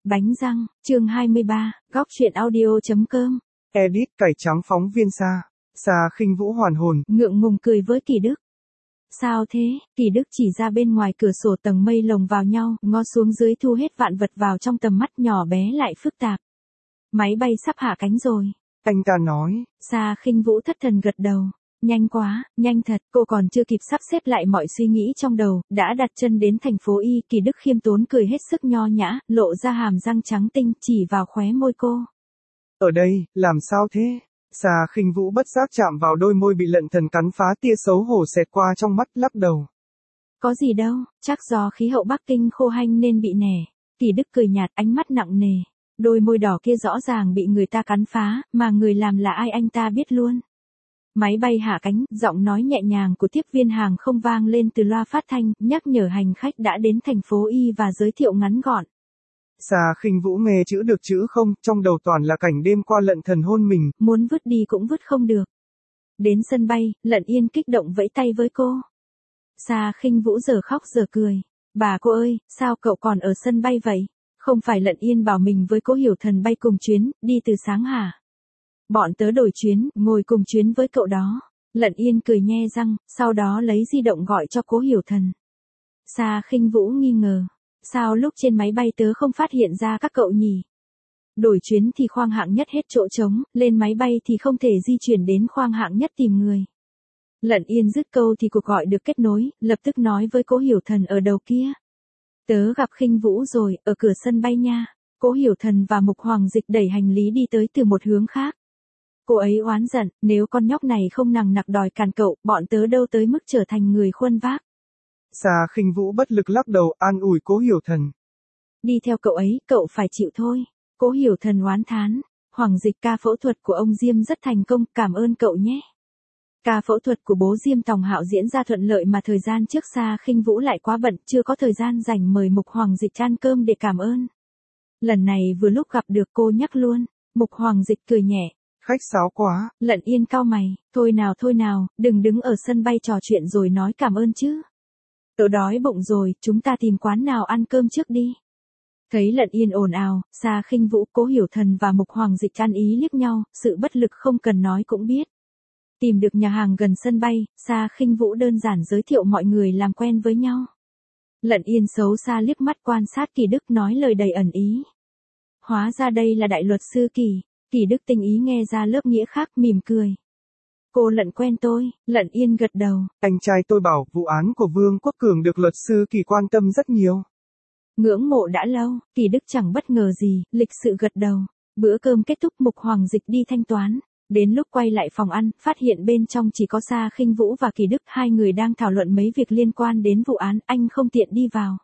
Bánh răng, chương 23, góc truyện audio.com. Edit cải trắng phóng viên Sa Khinh Vũ hoàn hồn. Ngượng ngùng cười với Kỳ Đức. Sao thế? Kỳ Đức chỉ ra bên ngoài cửa sổ tầng mây lồng vào nhau, ngó xuống dưới thu hết vạn vật vào trong tầm mắt nhỏ bé lại phức tạp. Máy bay sắp hạ cánh rồi. Anh ta nói. Sa Khinh Vũ thất thần gật đầu. Nhanh quá, nhanh thật, cô còn chưa kịp sắp xếp lại mọi suy nghĩ trong đầu, đã đặt chân đến thành phố Y. Kỳ Đức khiêm tốn cười hết sức nho nhã, lộ ra hàm răng trắng tinh chỉ vào khóe môi cô. Ở đây, làm sao thế? Sa Khinh Vũ bất giác chạm vào đôi môi bị lận thần cắn phá, tia xấu hổ xẹt qua trong mắt, lắc đầu. Có gì đâu, chắc do khí hậu Bắc Kinh khô hanh nên bị nẻ. Kỳ Đức cười nhạt, ánh mắt nặng nề. Đôi môi đỏ kia rõ ràng bị người ta cắn phá, mà người làm là ai anh ta biết luôn. Máy bay hạ cánh, giọng nói nhẹ nhàng của tiếp viên hàng không vang lên từ loa phát thanh, nhắc nhở hành khách đã đến thành phố Y và giới thiệu ngắn gọn. Sa Khinh Vũ nghe chữ được chữ không, trong đầu toàn là cảnh đêm qua lận thần hôn mình. Muốn vứt đi cũng vứt không được. Đến sân bay, Lận Yên kích động vẫy tay với cô. Sa Khinh Vũ giờ khóc giờ cười. Bà cô ơi, sao cậu còn ở sân bay vậy? Không phải Lận Yên bảo mình với Cố Hiểu Thần bay cùng chuyến, đi từ sáng hả? Bọn tớ đổi chuyến, ngồi cùng chuyến với cậu đó. Lận Yên cười nhe răng, sau đó lấy di động gọi cho Cố Hiểu Thần. Sa Khinh Vũ nghi ngờ. Sao lúc trên máy bay tớ không phát hiện ra các cậu nhỉ? Đổi chuyến thì khoang hạng nhất hết chỗ trống, lên máy bay thì không thể di chuyển đến khoang hạng nhất tìm người. Lận Yên dứt câu thì cuộc gọi được kết nối, lập tức nói với Cố Hiểu Thần ở đầu kia. Tớ gặp Khinh Vũ rồi, ở cửa sân bay nha. Cố Hiểu Thần và Mục Hoàng Dịch đẩy hành lý đi tới từ một hướng khác. Cô ấy oán giận, nếu con nhóc này không nằng nặc đòi càn cậu, bọn tớ đâu tới mức trở thành người khuân vác. Sa Khinh Vũ bất lực lắc đầu, an ủi Cố Hiểu Thần. Đi theo cậu ấy, cậu phải chịu thôi. Cố Hiểu Thần oán thán. Hoàng Dịch, ca phẫu thuật của ông Diêm rất thành công, cảm ơn cậu nhé. Ca phẫu thuật của bố Diêm Tòng Hạo diễn ra thuận lợi mà thời gian trước Sa Khinh Vũ lại quá bận, chưa có thời gian rảnh mời Mục Hoàng Dịch ăn cơm để cảm ơn. Lần này vừa lúc gặp được cô nhắc luôn. Mục Hoàng Dịch cười nhẹ. Khách sáo quá. Lận Yên cau mày, thôi nào, đừng đứng ở sân bay trò chuyện rồi nói cảm ơn chứ. Tớ đói bụng rồi, chúng ta tìm quán nào ăn cơm trước đi. Thấy Lận Yên ồn ào, Sa Khinh Vũ, Cố Hiểu Thần và Mục Hoàng Dịch ăn ý liếc nhau, sự bất lực không cần nói cũng biết. Tìm được nhà hàng gần sân bay, Sa Khinh Vũ đơn giản giới thiệu mọi người làm quen với nhau. Lận Yên xấu xa liếc mắt quan sát Kỳ Đức nói lời đầy ẩn ý. Hóa ra đây là đại luật sư Kỳ. Kỳ Đức tinh ý nghe ra lớp nghĩa khác, mỉm cười. Cô Lận quen tôi. Lận Yên gật đầu. Anh trai tôi bảo vụ án của Vương Quốc Cường được luật sư Kỳ quan tâm rất nhiều. Ngưỡng mộ đã lâu. Kỳ Đức chẳng bất ngờ gì, lịch sự gật đầu. Bữa cơm kết thúc, Mục Hoàng Dịch đi thanh toán. Đến lúc quay lại phòng ăn, phát hiện bên trong chỉ có Sa Khinh Vũ và Kỳ Đức, hai người đang thảo luận mấy việc liên quan đến vụ án, anh không tiện đi vào.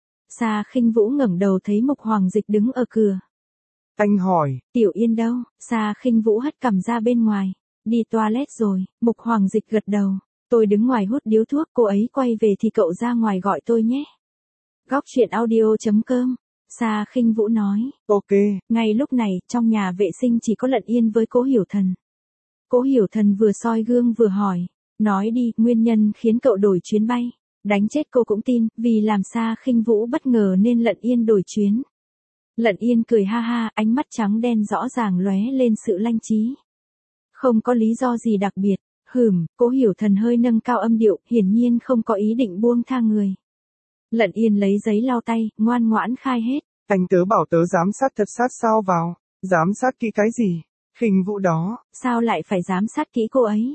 Sa Khinh Vũ ngẩng đầu thấy Mục Hoàng Dịch đứng ở cửa. Anh hỏi. Tiểu Yên đâu? Sa Khinh Vũ hất cằm ra bên ngoài. Đi toilet rồi. Mục Hoàng Dịch gật đầu. Tôi đứng ngoài hút điếu thuốc, cô ấy quay về thì cậu ra ngoài gọi tôi nhé. Góc truyện audio.com. Sa Khinh Vũ nói. Ok. Ngay lúc này, trong nhà vệ sinh chỉ có Lận Yên với Cố Hiểu Thần. Cố Hiểu Thần vừa soi gương vừa hỏi. Nói đi, nguyên nhân khiến cậu đổi chuyến bay. Đánh chết cô cũng tin, vì làm Sa Khinh Vũ bất ngờ nên Lận Yên đổi chuyến. Lận Yên cười ha ha, ánh mắt trắng đen rõ ràng lóe lên sự lanh trí. Không có lý do gì đặc biệt. Cố Hiểu Thần hơi nâng cao âm điệu, hiển nhiên không có ý định buông tha người. Lận Yên lấy giấy lau tay, ngoan ngoãn khai hết. Anh tớ bảo tớ giám sát thật sát sao vào. Giám sát kỹ cái gì? Khinh Vũ đó. Sao lại phải giám sát kỹ cô ấy?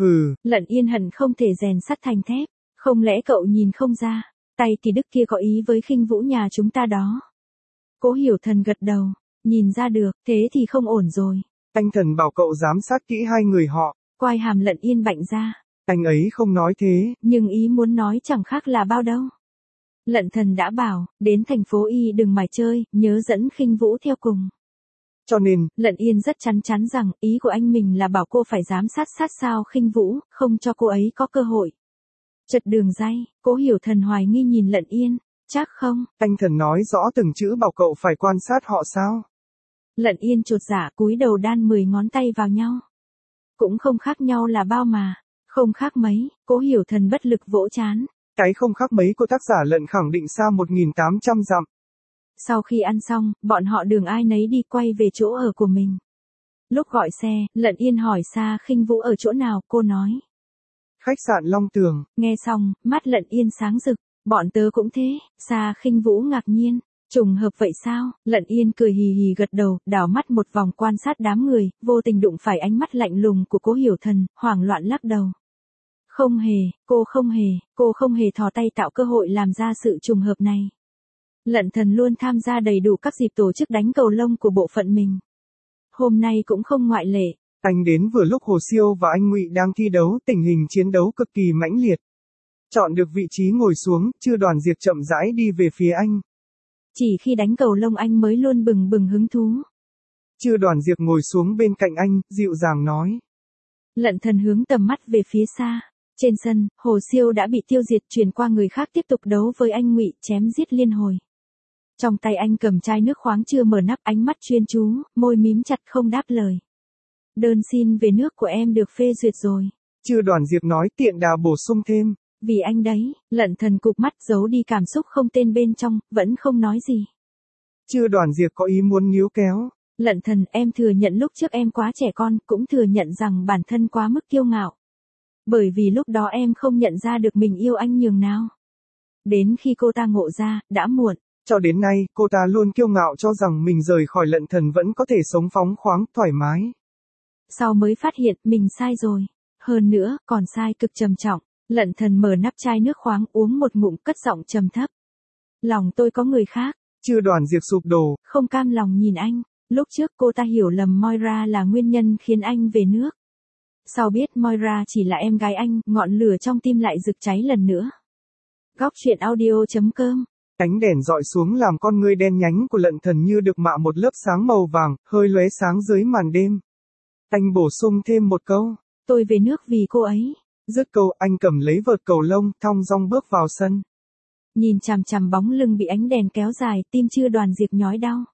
Lận Yên hận không thể rèn sắt thành thép. Không lẽ cậu nhìn không ra? Tay Kỳ Đức kia có ý với Khinh Vũ nhà chúng ta đó. Cố Hiểu Thần gật đầu. Nhìn ra được, thế thì không ổn rồi. Anh Thần bảo cậu giám sát kỹ hai người họ. Quai hàm Lận Yên bạnh ra. Anh ấy không nói thế. Nhưng ý muốn nói chẳng khác là bao đâu. Lận Thần đã bảo, đến thành phố Y đừng mải chơi, nhớ dẫn Khinh Vũ theo cùng. Cho nên, Lận Yên rất chắn chắn rằng, ý của anh mình là bảo cô phải giám sát sát sao Khinh Vũ, không cho cô ấy có cơ hội. Chật đường ray, Cố Hiểu Thần hoài nghi nhìn Lận Yên. Chắc không? Anh Thần nói rõ từng chữ bảo cậu phải quan sát họ sao? Lận Yên chột dạ cúi đầu đan 10 ngón tay vào nhau. Cũng không khác nhau là bao mà. Không khác mấy. Cố Hiểu Thần bất lực vỗ trán. Cái không khác mấy của tác giả Lận khẳng định xa 1.800 dặm. Sau khi ăn xong, bọn họ đường ai nấy đi quay về chỗ ở của mình. Lúc gọi xe, Lận Yên hỏi Sa Khinh Vũ ở chỗ nào, cô nói. Khách sạn Long Tường. Nghe xong, mắt Lận Yên sáng rực, bọn tớ cũng thế, Sa Khinh Vũ ngạc nhiên. Trùng hợp vậy sao? Lận Yên cười hì hì gật đầu, đảo mắt một vòng quan sát đám người, vô tình đụng phải ánh mắt lạnh lùng của Cố Hiểu Thần, hoảng loạn lắc đầu. Không hề, cô không hề thò tay tạo cơ hội làm ra sự trùng hợp này. Lận Thần luôn tham gia đầy đủ các dịp tổ chức đánh cầu lông của bộ phận mình. Hôm nay cũng không ngoại lệ. Anh đến vừa lúc Hồ Siêu và anh Ngụy đang thi đấu, tình hình chiến đấu cực kỳ mãnh liệt. Chọn được vị trí ngồi xuống, Chư Đoàn Diệp chậm rãi đi về phía anh. Chỉ khi đánh cầu lông anh mới luôn bừng bừng hứng thú. Chư Đoàn Diệp ngồi xuống bên cạnh anh, dịu dàng nói. Lận Thần hướng tầm mắt về phía xa. Trên sân, Hồ Siêu đã bị tiêu diệt, chuyển qua người khác tiếp tục đấu với anh Ngụy, chém giết liên hồi. Trong tay anh cầm chai nước khoáng chưa mở nắp, ánh mắt chuyên chú, môi mím chặt không đáp lời. Đơn xin về nước của em được phê duyệt rồi. Chư Đoàn Diệp nói tiện đà bổ sung thêm. Vì anh đấy, Lận Thần cụp mắt giấu đi cảm xúc không tên bên trong, vẫn không nói gì. Chư Đoàn Diệp có ý muốn níu kéo. Lận Thần, em thừa nhận lúc trước em quá trẻ con, cũng thừa nhận rằng bản thân quá mức kiêu ngạo. Bởi vì lúc đó em không nhận ra được mình yêu anh nhường nào. Đến khi cô ta ngộ ra, đã muộn. Cho đến nay, cô ta luôn kiêu ngạo cho rằng mình rời khỏi Lận Thần vẫn có thể sống phóng khoáng, thoải mái. Sau mới phát hiện, mình sai rồi. Hơn nữa, còn sai cực trầm trọng. Lận Thần mở nắp chai nước khoáng uống một ngụm, cất giọng trầm thấp. Lòng tôi có người khác. Chư Đoàn Diệp sụp đổ. Không cam lòng nhìn anh. Lúc trước cô ta hiểu lầm Moira là nguyên nhân khiến anh về nước. Sau biết Moira chỉ là em gái anh, ngọn lửa trong tim lại rực cháy lần nữa. Góc truyện audio.com. Ánh đèn dọi xuống làm con ngươi đen nhánh của Lận Thần như được mạ một lớp sáng màu vàng, hơi lóe sáng dưới màn đêm. Anh bổ sung thêm một câu. Tôi về nước vì cô ấy. Dứt câu, anh cầm lấy vợt cầu lông, thong dong bước vào sân. Nhìn chằm chằm bóng lưng bị ánh đèn kéo dài, tim Chư Đoàn Diệp nhói đau.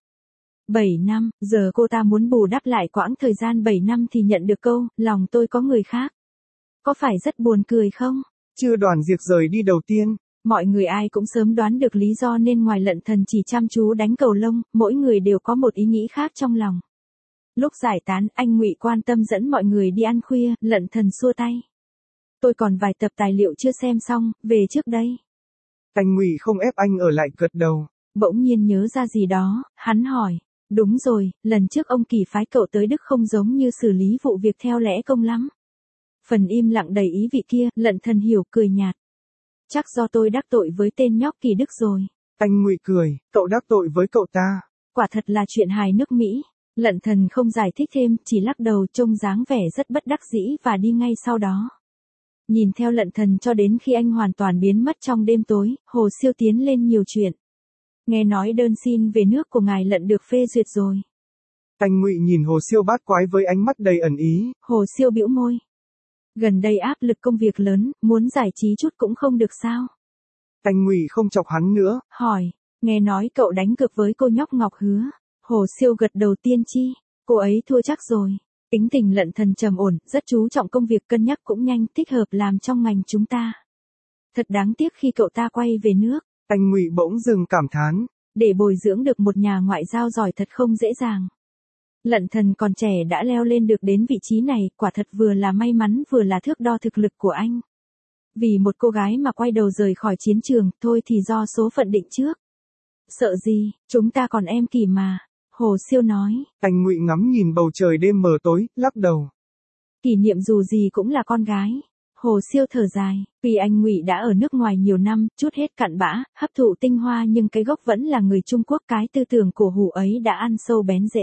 7 năm, giờ cô ta muốn bù đắp lại quãng thời gian 7 năm thì nhận được câu, lòng tôi có người khác. Có phải rất buồn cười không? Chư Đoàn Diệp rời đi đầu tiên. Mọi người ai cũng sớm đoán được lý do nên ngoài Lận Thần chỉ chăm chú đánh cầu lông, mỗi người đều có một ý nghĩ khác trong lòng. Lúc giải tán, anh Ngụy quan tâm dẫn mọi người đi ăn khuya, Lận Thần xua tay. Tôi còn vài tập tài liệu chưa xem xong, về trước đây. Anh Ngụy không ép anh ở lại, gật đầu. Bỗng nhiên nhớ ra gì đó, hắn hỏi. Đúng rồi, lần trước ông Kỳ phái cậu tới Đức không giống như xử lý vụ việc theo lẽ công lắm. Phần im lặng đầy ý vị kia, Lận Thần hiểu, cười nhạt. Chắc do tôi đắc tội với tên nhóc Kỳ Đức rồi. Anh Ngụy cười, cậu đắc tội với cậu ta. Quả thật là chuyện hài nước Mỹ. Lận Thần không giải thích thêm, chỉ lắc đầu trông dáng vẻ rất bất đắc dĩ và đi ngay sau đó. Nhìn theo Lận Thần cho đến khi anh hoàn toàn biến mất trong đêm tối, Hồ Siêu tiến lên nhiều chuyện. Nghe nói đơn xin về nước của ngài Lận được phê duyệt rồi. Anh Ngụy nhìn Hồ Siêu bát quái với ánh mắt đầy ẩn ý. Hồ Siêu bĩu môi. Gần đây áp lực công việc lớn, muốn giải trí chút cũng không được sao? Anh Ngụy không chọc hắn nữa. Hỏi, nghe nói cậu đánh cược với cô nhóc Ngọc Hứa. Hồ Siêu gật đầu tiên chi, cô ấy thua chắc rồi. Tính tình Lận Thần trầm ổn, rất chú trọng công việc, cân nhắc cũng nhanh, thích hợp làm trong ngành chúng ta. Thật đáng tiếc khi cậu ta quay về nước. Anh Ngụy bỗng dừng cảm thán. Để bồi dưỡng được một nhà ngoại giao giỏi thật không dễ dàng. Lận Thần còn trẻ đã leo lên được đến vị trí này, quả thật vừa là may mắn vừa là thước đo thực lực của anh. Vì một cô gái mà quay đầu rời khỏi chiến trường, thôi thì do số phận định trước. Sợ gì, chúng ta còn em Kỳ mà. Hồ Siêu nói. Anh Ngụy ngắm nhìn bầu trời đêm mờ tối, lắc đầu. Kỷ Niệm dù gì cũng là con gái. Hồ Siêu thở dài, vì anh Ngụy đã ở nước ngoài nhiều năm, chút hết cặn bã, hấp thụ tinh hoa nhưng cái gốc vẫn là người Trung Quốc, cái tư tưởng cổ hủ ấy đã ăn sâu bén rễ.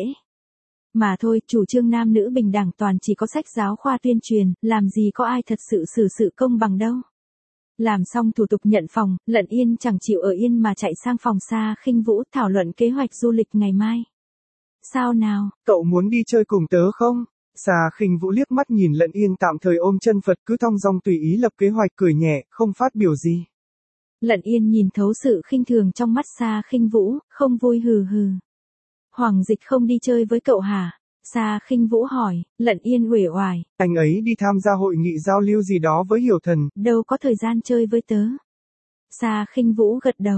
Mà thôi, chủ trương nam nữ bình đẳng toàn chỉ có sách giáo khoa tuyên truyền, làm gì có ai thật sự xử sự công bằng đâu. Làm xong thủ tục nhận phòng, Lận Yên chẳng chịu ở yên mà chạy sang phòng Sa Khinh Vũ thảo luận kế hoạch du lịch ngày mai. Sao nào? Cậu muốn đi chơi cùng tớ không? Sa Khinh Vũ liếc mắt nhìn Lận Yên tạm thời ôm chân Phật, cứ thong dong tùy ý lập kế hoạch, cười nhẹ, không phát biểu gì. Lận Yên nhìn thấu sự khinh thường trong mắt Sa Khinh Vũ, không vui hừ hừ. Hoàng Dịch không đi chơi với cậu hả? Sa Khinh Vũ hỏi. Lận Yên uể oải. Anh ấy đi tham gia hội nghị giao lưu gì đó với Hiểu Thần. Đâu có thời gian chơi với tớ. Sa Khinh Vũ gật đầu.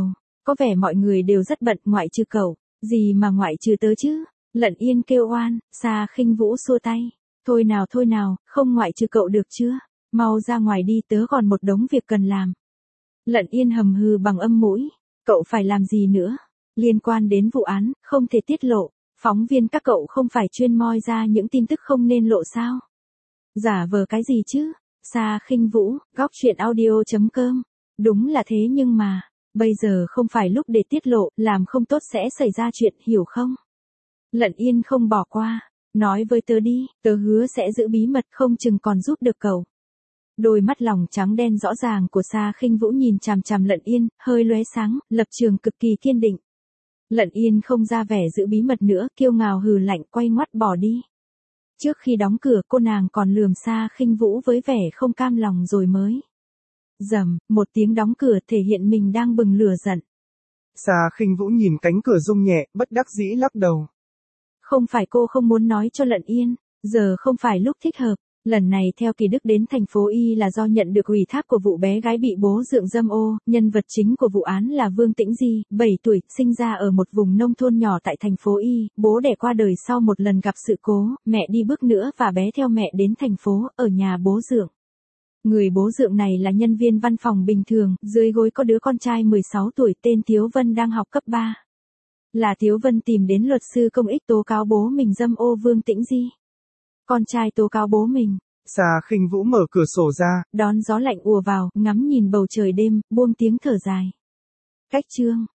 Có vẻ mọi người đều rất bận ngoại trừ cậu. Gì mà ngoại trừ tớ chứ? Lận Yên kêu oan, Sa Khinh Vũ xua tay. Thôi nào, không ngoại trừ cậu được chưa? Mau ra ngoài đi, tớ còn một đống việc cần làm. Lận Yên hầm hừ bằng âm mũi. Cậu phải làm gì nữa? Liên quan đến vụ án, không thể tiết lộ. Phóng viên các cậu không phải chuyên moi ra những tin tức không nên lộ sao? Giả vờ cái gì chứ? Sa Khinh Vũ, góc chuyện audio.com. Đúng là thế nhưng mà, bây giờ không phải lúc để tiết lộ, làm không tốt sẽ xảy ra chuyện, hiểu không? Lận Yên không bỏ qua. Nói với tớ đi, tớ hứa sẽ giữ bí mật, không chừng còn giúp được cậu. Đôi mắt lòng trắng đen rõ ràng của Sa Khinh Vũ nhìn chằm chằm Lận Yên, hơi lóe sáng, lập trường cực kỳ kiên định. Lận Yên không ra vẻ giữ bí mật nữa, kiêu ngạo hừ lạnh, quay ngoắt bỏ đi. Trước khi đóng cửa, cô nàng còn lườm Sa Khinh Vũ với vẻ không cam lòng rồi mới. Rầm, một tiếng đóng cửa thể hiện mình đang bừng lửa giận. Sa Khinh Vũ nhìn cánh cửa rung nhẹ, bất đắc dĩ lắc đầu. Không phải cô không muốn nói cho Lận Yên, giờ không phải lúc thích hợp. Lần này theo Kỳ Đức đến thành phố Y là do nhận được ủy thác của vụ bé gái bị bố dượng dâm ô, nhân vật chính của vụ án là Vương Tĩnh Di, 7 tuổi, sinh ra ở một vùng nông thôn nhỏ tại thành phố Y, bố đẻ qua đời sau một lần gặp sự cố, mẹ đi bước nữa và bé theo mẹ đến thành phố, ở nhà bố dượng. Người bố dượng này là nhân viên văn phòng bình thường, dưới gối có đứa con trai 16 tuổi tên Thiếu Vân đang học cấp 3. Là Thiếu Vân tìm đến luật sư công ích tố cáo bố mình dâm ô Vương Tĩnh Di. Con trai tố cáo bố mình. Sa Khinh Vũ mở cửa sổ ra. Đón gió lạnh ùa vào, ngắm nhìn bầu trời đêm, buông tiếng thở dài. Cách chương.